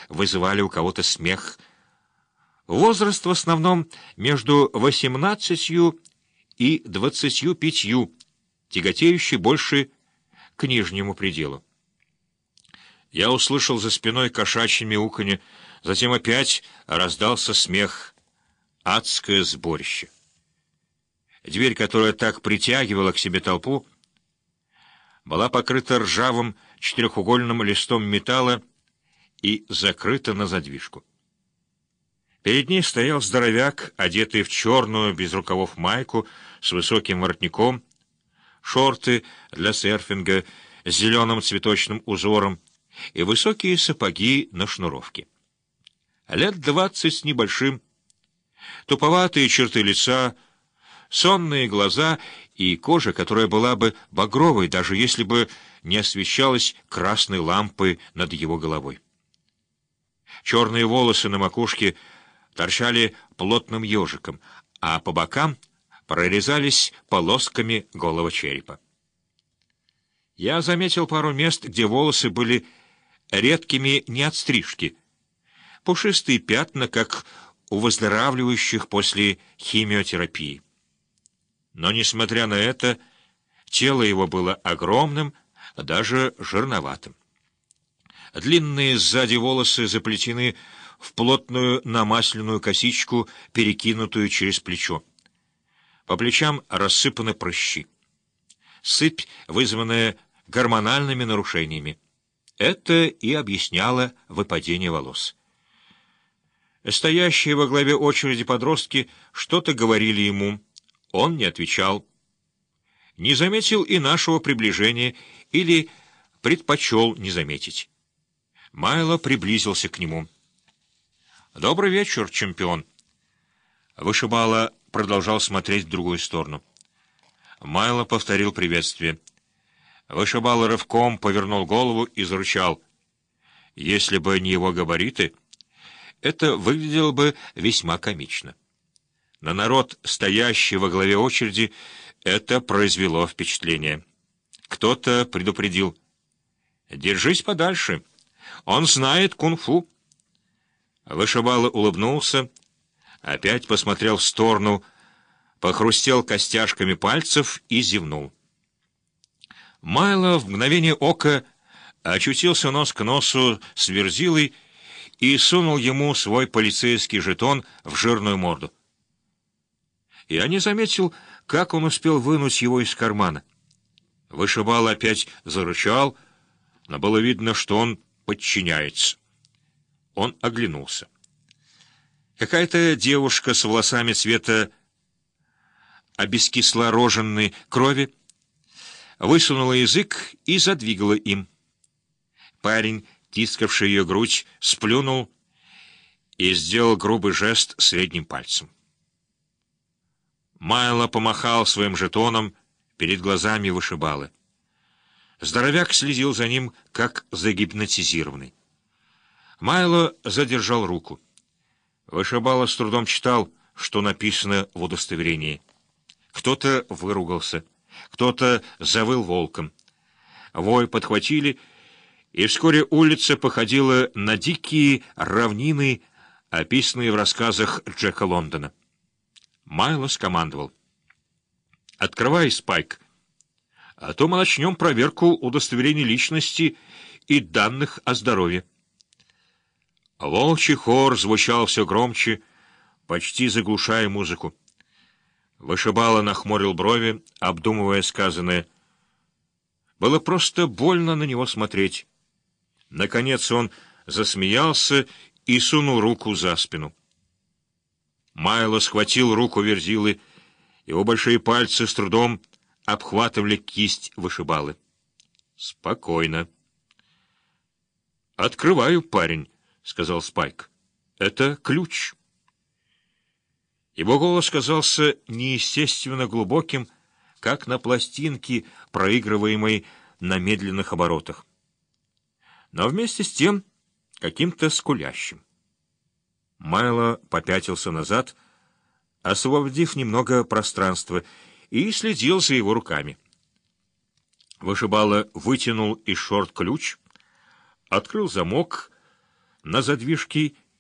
вызывали у кого-то смех. Возраст в основном между 18 и 25, тяготеющий больше к нижнему пределу. Я услышал за спиной кошачье мяуканье, затем опять раздался смех. Адское сборище. Дверь, которая так притягивала к себе толпу, была покрыта ржавым четырехугольным листом металла и закрыта на задвижку. Перед ней стоял здоровяк, одетый в черную без рукавов майку с высоким воротником, шорты для серфинга с зеленым цветочным узором и высокие сапоги на шнуровке. Лет 20 с небольшим, туповатые черты лица, сонные глаза и кожа, которая была бы багровой, даже если бы не освещалась красной лампой над его головой. Черные волосы на макушке торчали плотным ежиком, а по бокам прорезались полосками голого черепа. Я заметил пару мест, где волосы были редкими не от стрижки, пушистые пятна, как у выздоравливающих после химиотерапии. Но, несмотря на это, тело его было огромным, даже жирноватым. Длинные сзади волосы заплетены в плотную намасленную косичку, перекинутую через плечо. По плечам рассыпаны прыщи. Сыпь, вызванная гормональными нарушениями. Это и объясняло выпадение волос. Стоящие во главе очереди подростки что-то говорили ему. Он не отвечал. Не заметил и нашего приближения или предпочел не заметить. Майло приблизился к нему. «Добрый вечер, чемпион». Вышибала продолжал смотреть в другую сторону. Майло повторил приветствие. Вышибала рывком повернул голову и зарычал. Если бы не его габариты, это выглядело бы весьма комично. На народ, стоящий во главе очереди, это произвело впечатление. Кто-то предупредил. «Держись подальше. Он знает кунг-фу». Вышибала улыбнулся, опять посмотрел в сторону, похрустел костяшками пальцев и зевнул. Майло в мгновение ока очутился нос к носу с Верзилой и сунул ему свой полицейский жетон в жирную морду. Я не заметил, как он успел вынуть его из кармана. Вышибала опять зарычал, но было видно, что он подчиняется. Он оглянулся. Какая-то девушка с волосами цвета обескислороженной крови высунула язык и задвигала им. Парень, тискавший ее грудь, сплюнул и сделал грубый жест средним пальцем. Майло помахал своим жетоном перед глазами вышибалы. Здоровяк следил за ним, как загипнотизированный. Майло задержал руку. Вышибала с трудом читал, что написано в удостоверении. Кто-то выругался, кто-то завыл волком. Вой подхватили, и вскоре улица походила на дикие равнины, описанные в рассказах Джека Лондона. Майло скомандовал. «Открывай, Спайк, а то мы начнем проверку удостоверений личности и данных о здоровье». Волчий хор звучал все громче, почти заглушая музыку. Вышибала нахмурил брови, обдумывая сказанное. Было просто больно на него смотреть. Наконец он засмеялся и сунул руку за спину. Майло схватил руку Верзилы, его большие пальцы с трудом обхватывали кисть вышибалы. «Спокойно». «Открываю, парень», — сказал Спайк. «Это ключ». Его голос казался неестественно глубоким, как на пластинке, проигрываемой на медленных оборотах, но вместе с тем каким-то скулящим. Майло попятился назад, освободив немного пространства, и следил за его руками. Вышибала вытянул из шорт ключ, открыл замок, на задвижки